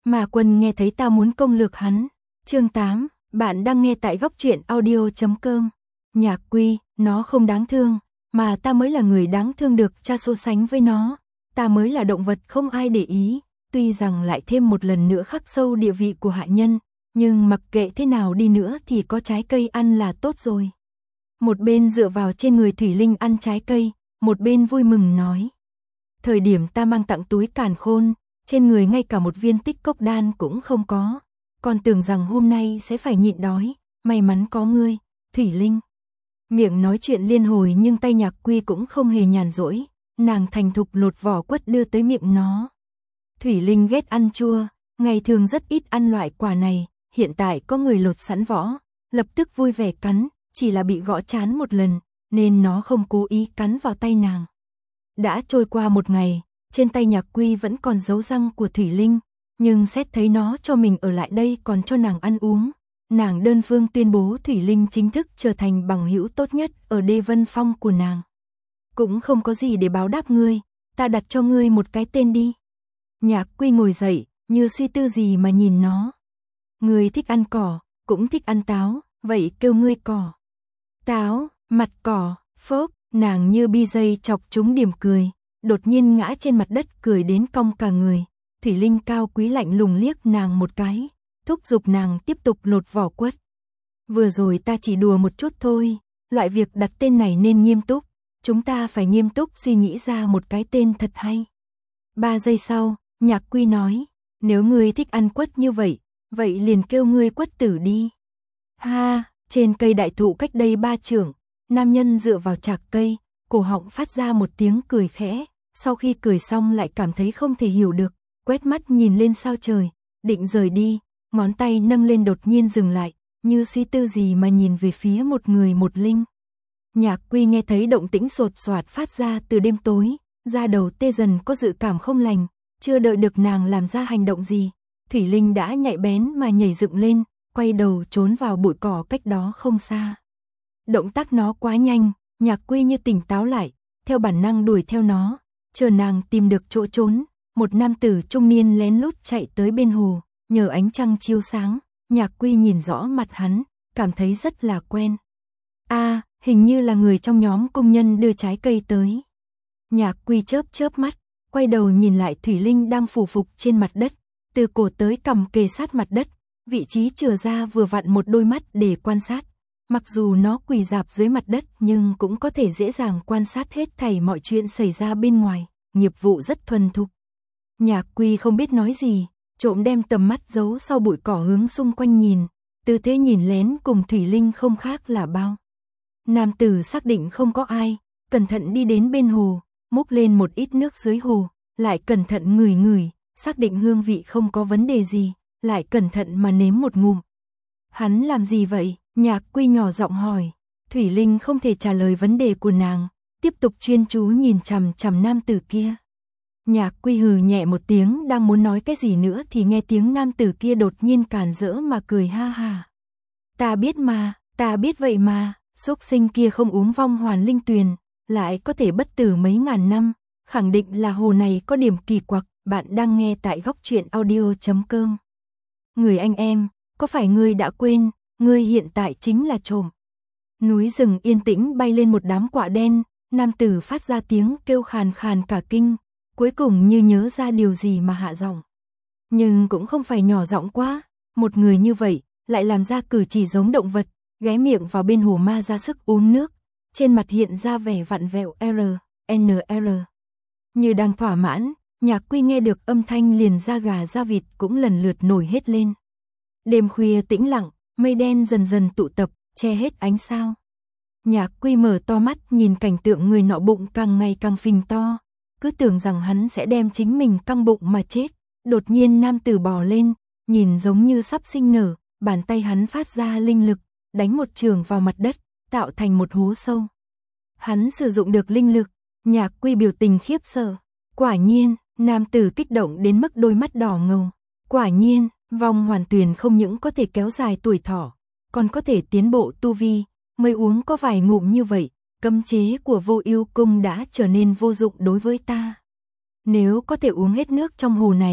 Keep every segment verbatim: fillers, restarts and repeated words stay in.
Mà Quân nghe thấy ta muốn công lược hắn. Chương tám, bạn đang nghe tại góc truyện audio chấm com. Nhạc Quy, nó không đáng thương, mà ta mới là người đáng thương được cha so sánh với nó. Ta mới là động vật không ai để ý, tuy rằng lại thêm một lần nữa khắc sâu địa vị của hạ nhân, nhưng mặc kệ thế nào đi nữa thì có trái cây ăn là tốt rồi. Một bên dựa vào trên người Thủy Linh ăn trái cây, một bên vui mừng nói. Thời điểm ta mang tặng túi càn khôn, trên người ngay cả một viên tích cốc đan cũng không có. Còn tưởng rằng hôm nay sẽ phải nhịn đói, may mắn có ngươi, Thủy Linh. Miệng nói chuyện liên hồi nhưng tay Nhạc Quy cũng không hề nhàn rỗi, nàng thành thục lột vỏ quất đưa tới miệng nó. Thủy Linh ghét ăn chua, ngày thường rất ít ăn loại quả này, hiện tại có người lột sẵn vỏ, lập tức vui vẻ cắn, chỉ là bị gõ trán một lần, nên nó không cố ý cắn vào tay nàng. Đã trôi qua một ngày, trên tay Nhạc Quy vẫn còn dấu răng của Thủy Linh, nhưng xét thấy nó cho mình ở lại đây còn cho nàng ăn uống, nàng đơn phương tuyên bố Thủy Linh chính thức trở thành bằng hữu tốt nhất ở Đê Vân Phong của nàng. Cũng không có gì để báo đáp ngươi, ta đặt cho ngươi một cái tên đi. Nhạc Quy ngồi dậy, như suy tư gì mà nhìn nó. Ngươi thích ăn cỏ, cũng thích ăn táo, vậy kêu ngươi cỏ. Táo, mặt cỏ, phốc, nàng như bi dây chọc trúng điểm cười, đột nhiên ngã trên mặt đất cười đến cong cả người. Thủy Linh cao quý lạnh lùng liếc nàng một cái, thúc giục nàng tiếp tục lột vỏ quất. Vừa rồi ta chỉ đùa một chút thôi, loại việc đặt tên này nên nghiêm túc, chúng ta phải nghiêm túc suy nghĩ ra một cái tên thật hay. Ba giây sau, Nhạc Quy nói, nếu ngươi thích ăn quất như vậy, vậy liền kêu ngươi quất tử đi. Ha, trên cây đại thụ cách đây ba trượng, nam nhân dựa vào chạc cây, cổ họng phát ra một tiếng cười khẽ, sau khi cười xong lại cảm thấy không thể hiểu được, quét mắt nhìn lên sao trời, định rời đi, ngón tay nâng lên đột nhiên dừng lại, như suy tư gì mà nhìn về phía một người một linh. Nhạc Quy nghe thấy động tĩnh sột soạt phát ra từ đêm tối, da đầu tê dần có dự cảm không lành, chưa đợi được nàng làm ra hành động gì, Thủy Linh đã nhạy bén mà nhảy dựng lên, quay đầu trốn vào bụi cỏ cách đó không xa. Động tác nó quá nhanh, Nhạc Quy như tỉnh táo lại, theo bản năng đuổi theo nó, chờ nàng tìm được chỗ trốn, một nam tử trung niên lén lút chạy tới bên hồ, nhờ ánh trăng chiếu sáng, Nhạc Quy nhìn rõ mặt hắn, cảm thấy rất là quen. A, à, hình như là người trong nhóm công nhân đưa trái cây tới. Nhạc Quy chớp chớp mắt, quay đầu nhìn lại Thủy Linh đang phủ phục trên mặt đất, từ cổ tới cằm kề sát mặt đất, vị trí chừa ra vừa vặn một đôi mắt để quan sát. Mặc dù nó quỳ rạp dưới mặt đất nhưng cũng có thể dễ dàng quan sát hết thảy mọi chuyện xảy ra bên ngoài, nghiệp vụ rất thuần thục. Nhạc Quy không biết nói gì, trộm đem tầm mắt giấu sau bụi cỏ hướng xung quanh nhìn, tư thế nhìn lén cùng Thủy Linh không khác là bao. Nam tử xác định không có ai, cẩn thận đi đến bên hồ, múc lên một ít nước dưới hồ, lại cẩn thận ngửi ngửi, xác định hương vị không có vấn đề gì, lại cẩn thận mà nếm một ngụm. Hắn làm gì vậy? Nhạc Quy nhỏ giọng hỏi. Thủy Linh không thể trả lời vấn đề của nàng, tiếp tục chuyên chú nhìn chằm chằm nam tử kia. Nhạc Quy hừ nhẹ một tiếng đang muốn nói cái gì nữa thì nghe tiếng nam tử kia đột nhiên càn rỡ mà cười ha ha. Ta biết mà, ta biết vậy mà, xúc sinh kia không uống vong hoàn linh tuyền, lại có thể bất tử mấy ngàn năm, khẳng định là hồ này có điểm kỳ quặc. Bạn đang nghe tại góc truyện audio chấm com. Người anh em, có phải ngươi đã quên, ngươi hiện tại chính là trộm. Núi rừng yên tĩnh bay lên một đám quạ đen, nam tử phát ra tiếng kêu khàn khàn cả kinh, cuối cùng như nhớ ra điều gì mà hạ giọng. Nhưng cũng không phải nhỏ giọng quá, một người như vậy, lại làm ra cử chỉ giống động vật, ghé miệng vào bên hồ ma ra sức uống nước, trên mặt hiện ra vẻ vặn vẹo R, N R. Như đang thỏa mãn, Nhạc Quy nghe được âm thanh liền da gà da vịt cũng lần lượt nổi hết lên. Đêm khuya tĩnh lặng, mây đen dần dần tụ tập, che hết ánh sao. Nhạc Quy mở to mắt nhìn cảnh tượng người nọ bụng càng ngày càng phình to, cứ tưởng rằng hắn sẽ đem chính mình căng bụng mà chết. Đột nhiên nam tử bò lên, nhìn giống như sắp sinh nở, bàn tay hắn phát ra linh lực, đánh một trường vào mặt đất, tạo thành một hố sâu. Hắn sử dụng được linh lực, Nhạc Quy biểu tình khiếp sợ. Quả nhiên, nam tử kích động đến mức đôi mắt đỏ ngầu. Quả nhiên, vong hoàn tuyền không những có thể kéo dài tuổi thọ, còn có thể tiến bộ tu vi, mới uống có vài ngụm như vậy, cấm chế của Vô Ưu Cung đã trở nên vô dụng đối với ta. Nếu có thể uống hết nước trong hồ này,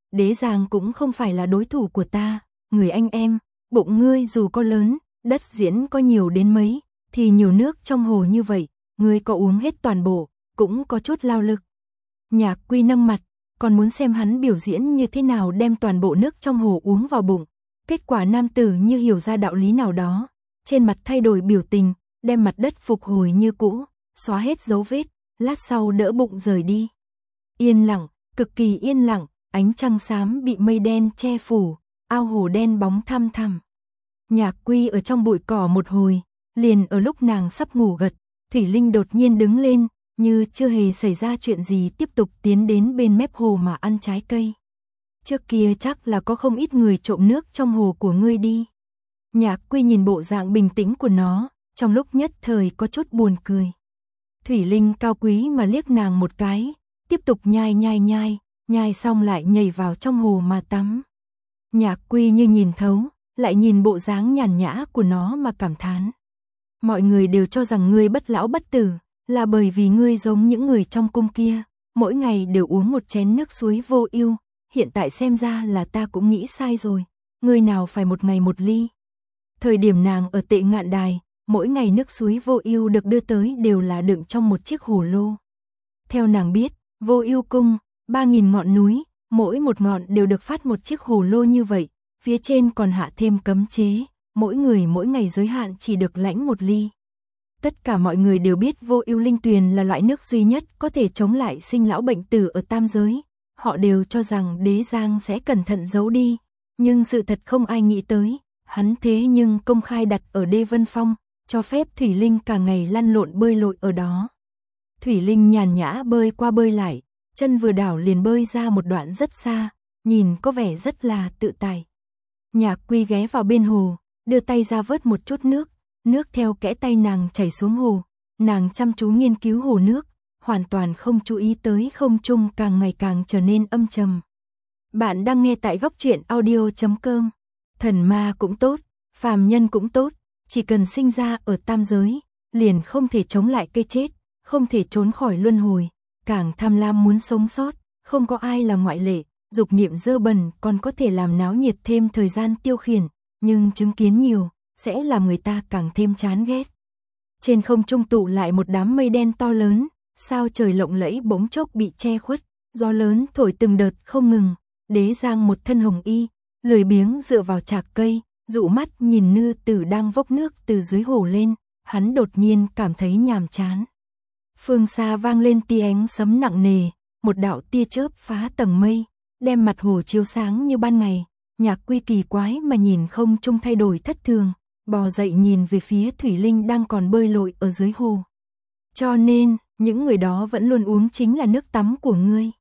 Đế Giang cũng không phải là đối thủ của ta, người anh em, bụng ngươi dù có lớn, đất diễn có nhiều đến mấy, thì nhiều nước trong hồ như vậy, ngươi có uống hết toàn bộ, cũng có chút lao lực. Nhạc Quy nâng mặt, còn muốn xem hắn biểu diễn như thế nào đem toàn bộ nước trong hồ uống vào bụng. Kết quả nam tử như hiểu ra đạo lý nào đó, trên mặt thay đổi biểu tình, đem mặt đất phục hồi như cũ, xóa hết dấu vết, lát sau đỡ bụng rời đi. Yên lặng, cực kỳ yên lặng, ánh trăng xám bị mây đen che phủ, ao hồ đen bóng thăm thẳm. Nhạc Quy ở trong bụi cỏ một hồi, liền ở lúc nàng sắp ngủ gật, Thủy Linh đột nhiên đứng lên, như chưa hề xảy ra chuyện gì tiếp tục tiến đến bên mép hồ mà ăn trái cây. Trước kia chắc là có không ít người trộm nước trong hồ của ngươi đi. Nhạc Quy nhìn bộ dạng bình tĩnh của nó, trong lúc nhất thời có chút buồn cười. Thủy Linh cao quý mà liếc nàng một cái, tiếp tục nhai nhai nhai, nhai xong lại nhảy vào trong hồ mà tắm. Nhạc Quy như nhìn thấu, lại nhìn bộ dáng nhàn nhã của nó mà cảm thán. Mọi người đều cho rằng ngươi bất lão bất tử, là bởi vì ngươi giống những người trong cung kia, mỗi ngày đều uống một chén nước suối vô ưu, hiện tại xem ra là ta cũng nghĩ sai rồi, ngươi nào phải một ngày một ly. Thời điểm nàng ở Tệ Ngạn Đài, mỗi ngày nước suối vô ưu được đưa tới đều là đựng trong một chiếc hồ lô. Theo nàng biết, Vô Ưu cung, ba nghìn ngọn núi, mỗi một ngọn đều được phát một chiếc hồ lô như vậy, phía trên còn hạ thêm cấm chế, mỗi người mỗi ngày giới hạn chỉ được lãnh một ly. Tất cả mọi người đều biết Vô Ưu linh tuyền là loại nước duy nhất có thể chống lại sinh lão bệnh tử ở tam giới, họ đều cho rằng Đế Giang sẽ cẩn thận giấu đi, nhưng sự thật không ai nghĩ tới, hắn thế nhưng công khai đặt ở Đê Vân Phong, cho phép Thủy Linh cả ngày lăn lộn bơi lội ở đó. Thủy Linh nhàn nhã bơi qua bơi lại, chân vừa đảo liền bơi ra một đoạn rất xa, nhìn có vẻ rất là tự tại. Nhạc Quy ghé vào bên hồ, đưa tay ra vớt một chút nước, nước theo kẽ tay nàng chảy xuống hồ, nàng chăm chú nghiên cứu hồ nước, hoàn toàn không chú ý tới không trung càng ngày càng trở nên âm trầm. Bạn đang nghe tại góc truyện audio chấm com. Thần ma cũng tốt, phàm nhân cũng tốt, chỉ cần sinh ra ở tam giới, liền không thể chống lại cái chết, không thể trốn khỏi luân hồi, càng tham lam muốn sống sót, không có ai là ngoại lệ, dục niệm dơ bẩn còn có thể làm náo nhiệt thêm thời gian tiêu khiển, nhưng chứng kiến nhiều, sẽ làm người ta càng thêm chán ghét. Trên không trung tụ lại một đám mây đen to lớn, sao trời lộng lẫy bỗng chốc bị che khuất, gió lớn thổi từng đợt không ngừng, Đế Giang một thân hồng y, lười biếng dựa vào chạc cây, dụ mắt nhìn Nư Tử đang vốc nước từ dưới hồ lên, hắn đột nhiên cảm thấy nhàm chán. Phương xa vang lên tia ánh sấm nặng nề, một đạo tia chớp phá tầng mây, đem mặt hồ chiếu sáng như ban ngày. Nhạc Quy kỳ quái mà nhìn không trung thay đổi thất thường, bò dậy nhìn về phía Thủy Linh đang còn bơi lội ở dưới hồ. Cho nên, những người đó vẫn luôn uống chính là nước tắm của ngươi.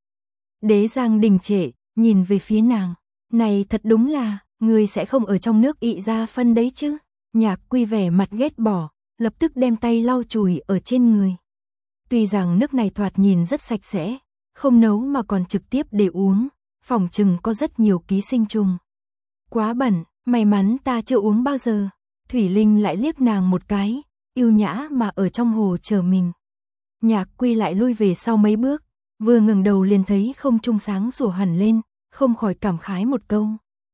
Đế Giang đình trệ, nhìn về phía nàng. Này thật đúng là, ngươi sẽ không ở trong nước ị ra phân đấy chứ. Nhạc Quy vẻ mặt ghét bỏ, lập tức đem tay lau chùi ở trên người. Tuy rằng nước này thoạt nhìn rất sạch sẽ, không nấu mà còn trực tiếp để uống, phòng chừng có rất nhiều ký sinh trùng. Quá bẩn, may mắn ta chưa uống bao giờ. Thủy Linh lại liếc nàng một cái, yêu nhã mà ở trong hồ chờ mình. Nhạc Quy lại lui về sau mấy bước, vừa ngẩng đầu liền thấy không trung sáng sủa hẳn lên, không khỏi cảm khái một câu.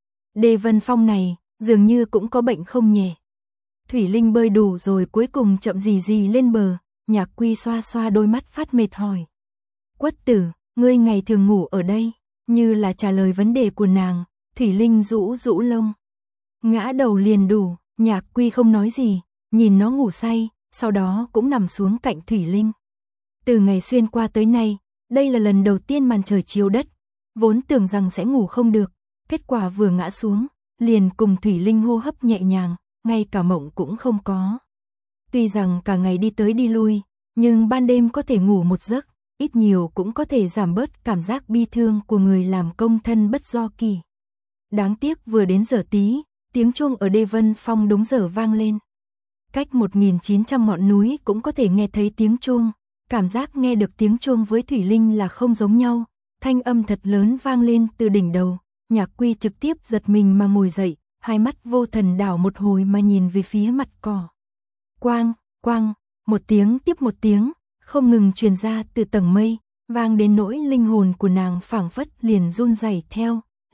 Đê Vân Phong này, dường như cũng có bệnh không nhẹ. Thủy Linh bơi đủ rồi cuối cùng chậm gì gì lên bờ, Nhạc Quy xoa xoa đôi mắt phát mệt hỏi. Quất tử, ngươi ngày thường ngủ ở đây, như là trả lời vấn đề của nàng, Thủy Linh rũ rũ lông. Ngã đầu liền đủ, Nhạc Quy không nói gì, nhìn nó ngủ say, sau đó cũng nằm xuống cạnh Thủy Linh. Từ ngày xuyên qua tới nay, đây là lần đầu tiên màn trời chiếu đất, vốn tưởng rằng sẽ ngủ không được, kết quả vừa ngã xuống, liền cùng Thủy Linh hô hấp nhẹ nhàng, ngay cả mộng cũng không có. Tuy rằng cả ngày đi tới đi lui, nhưng ban đêm có thể ngủ một giấc, ít nhiều cũng có thể giảm bớt cảm giác bi thương của người làm công thân bất do kỳ. Đáng tiếc vừa đến giờ tí, tiếng chuông ở Đê Vân Phong đúng giờ vang lên. Cách một nghìn chín trăm ngọn núi cũng có thể nghe thấy tiếng chuông, cảm giác nghe được tiếng chuông với Thủy Linh là không giống nhau, thanh âm thật lớn vang lên từ đỉnh đầu, Nhạc Quy trực tiếp giật mình mà ngồi dậy, hai mắt vô thần đảo một hồi mà nhìn về phía mặt cỏ. Quang, quang, một tiếng tiếp một tiếng, không ngừng truyền ra từ tầng mây, vang đến nỗi linh hồn của nàng phảng phất liền run rẩy theo,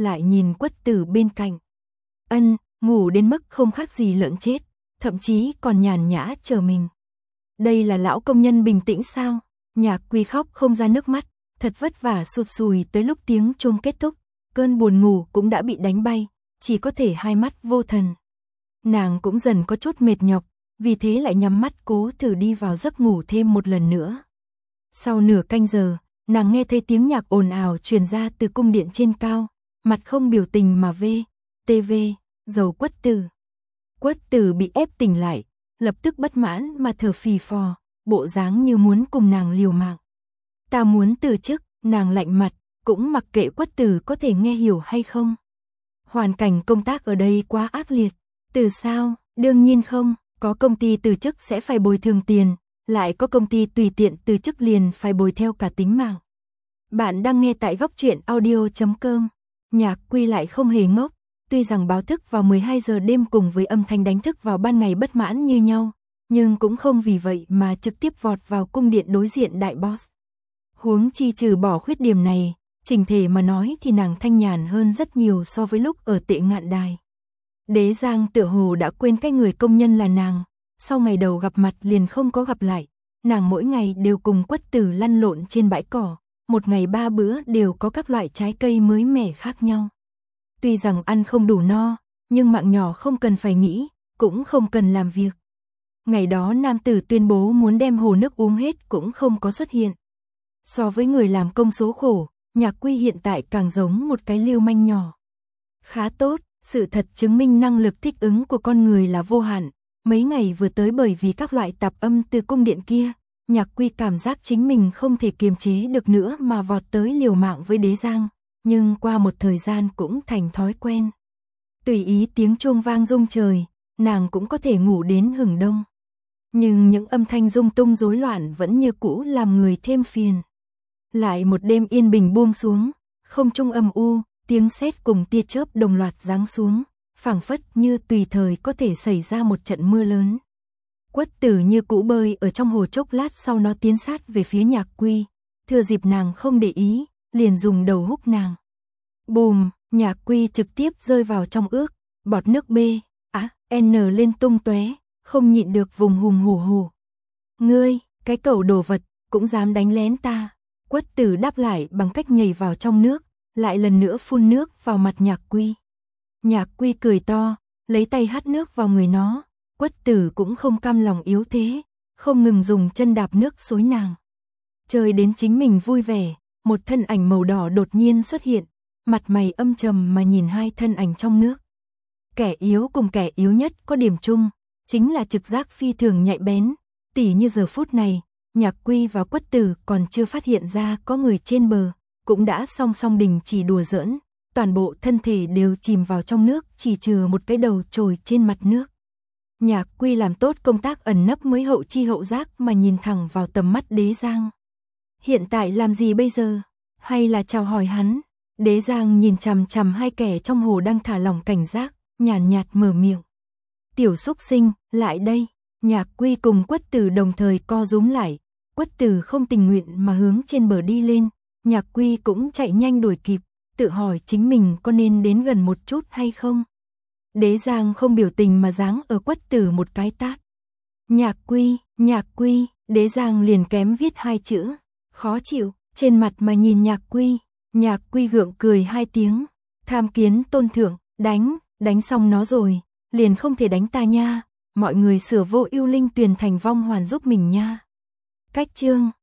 lại nhìn Quất Tử bên cạnh. Ân, ngủ đến mức không khác gì lợn chết, thậm chí còn nhàn nhã chờ mình. Đây là lão công nhân bình tĩnh sao? Nhạc Quy khóc không ra nước mắt, thật vất vả sụt sùi tới lúc tiếng chuông kết thúc, cơn buồn ngủ cũng đã bị đánh bay, chỉ có thể hai mắt vô thần. Nàng cũng dần có chút mệt nhọc, vì thế lại nhắm mắt cố thử đi vào giấc ngủ thêm một lần nữa. Sau nửa canh giờ, nàng nghe thấy tiếng nhạc ồn ào truyền ra từ cung điện trên cao, mặt không biểu tình mà vê, tê vê, dầu Quất Tử. Quất Tử bị ép tỉnh lại, lập tức bất mãn mà thở phì phò, bộ dáng như muốn cùng nàng liều mạng. Ta muốn từ chức, nàng lạnh mặt, cũng mặc kệ Quất Tử có thể nghe hiểu hay không. Hoàn cảnh công tác ở đây quá ác liệt. Từ sao? Đương nhiên không, có công ty từ chức sẽ phải bồi thường tiền, lại có công ty tùy tiện từ chức liền phải bồi theo cả tính mạng. Bạn đang nghe tại góc truyện audio chấm com. Nhạc Quy lại không hề ngốc, tuy rằng báo thức vào mười hai giờ đêm cùng với âm thanh đánh thức vào ban ngày bất mãn như nhau, nhưng cũng không vì vậy mà trực tiếp vọt vào cung điện đối diện đại boss. Huống chi trừ bỏ khuyết điểm này, trình thể mà nói thì nàng thanh nhàn hơn rất nhiều so với lúc ở Tệ Ngạn Đài. Đế Giang tựa hồ đã quên cái người công nhân là nàng, sau ngày đầu gặp mặt liền không có gặp lại, nàng mỗi ngày đều cùng Quất Tử lăn lộn trên bãi cỏ, một ngày ba bữa đều có các loại trái cây mới mẻ khác nhau. Tuy rằng ăn không đủ no, nhưng mạng nhỏ không cần phải nghĩ, cũng không cần làm việc. Ngày đó nam tử tuyên bố muốn đem hồ nước uống hết cũng không có xuất hiện. So với người làm công số khổ, Nhạc Quy hiện tại càng giống một cái lưu manh nhỏ. Khá tốt, sự thật chứng minh năng lực thích ứng của con người là vô hạn. Mấy ngày vừa tới bởi vì các loại tạp âm từ cung điện kia, Nhạc Quy cảm giác chính mình không thể kiềm chế được nữa mà vọt tới liều mạng với Đế Giang, nhưng qua một thời gian cũng thành thói quen. Tùy ý tiếng chuông vang rung trời, nàng cũng có thể ngủ đến hửng đông. Nhưng những âm thanh rung tung rối loạn vẫn như cũ làm người thêm phiền. Lại một đêm yên bình buông xuống, không trung âm u, tiếng sét cùng tia chớp đồng loạt giáng xuống, phảng phất như tùy thời có thể xảy ra một trận mưa lớn. Quất Tử như cũ bơi ở trong hồ, chốc lát sau nó tiến sát về phía Nhạc Quy, thừa dịp nàng không để ý, liền dùng đầu húc nàng. Bùm, Nhạc Quy trực tiếp rơi vào trong ước, bọt nước B, á, N lên tung tóe, không nhịn được vùng hùng hổ hổ. Ngươi, cái cẩu đồ vật, cũng dám đánh lén ta. Quất Tử đáp lại bằng cách nhảy vào trong nước, lại lần nữa phun nước vào mặt Nhạc Quy. Nhạc Quy cười to, lấy tay hắt nước vào người nó. Quất Tử cũng không cam lòng yếu thế, không ngừng dùng chân đạp nước xối nàng. Chơi đến chính mình vui vẻ, một thân ảnh màu đỏ đột nhiên xuất hiện, mặt mày âm trầm mà nhìn hai thân ảnh trong nước. Kẻ yếu cùng kẻ yếu nhất có điểm chung, chính là trực giác phi thường nhạy bén, tỉ như giờ phút này, Nhạc Quy và Quất Tử còn chưa phát hiện ra có người trên bờ, cũng đã song song đình chỉ đùa giỡn, toàn bộ thân thể đều chìm vào trong nước, chỉ trừ một cái đầu trồi trên mặt nước. Nhạc Quy làm tốt công tác ẩn nấp mới hậu chi hậu giác mà nhìn thẳng vào tầm mắt Đế Giang. Hiện tại làm gì bây giờ? Hay là chào hỏi hắn? Đế Giang nhìn chằm chằm hai kẻ trong hồ đang thả lỏng cảnh giác, nhàn nhạt mở miệng. Tiểu xúc sinh, lại đây. Nhạc Quy cùng Quất Tử đồng thời co rúm lại. Quất Tử không tình nguyện mà hướng trên bờ đi lên. Nhạc Quy cũng chạy nhanh đuổi kịp, tự hỏi chính mình có nên đến gần một chút hay không. Đế Giang không biểu tình mà giáng ở Quất Tử một cái tát. Nhạc Quy, Nhạc Quy, Đế Giang liền kém viết hai chữ. Khó chịu, trên mặt mà nhìn Nhạc Quy. Nhạc Quy gượng cười hai tiếng. Tham kiến tôn thượng, đánh, đánh xong nó rồi, liền không thể đánh ta nha. Mọi người sửa vô ưu linh tuyền thành vong hoàn giúp mình nha. Cách chương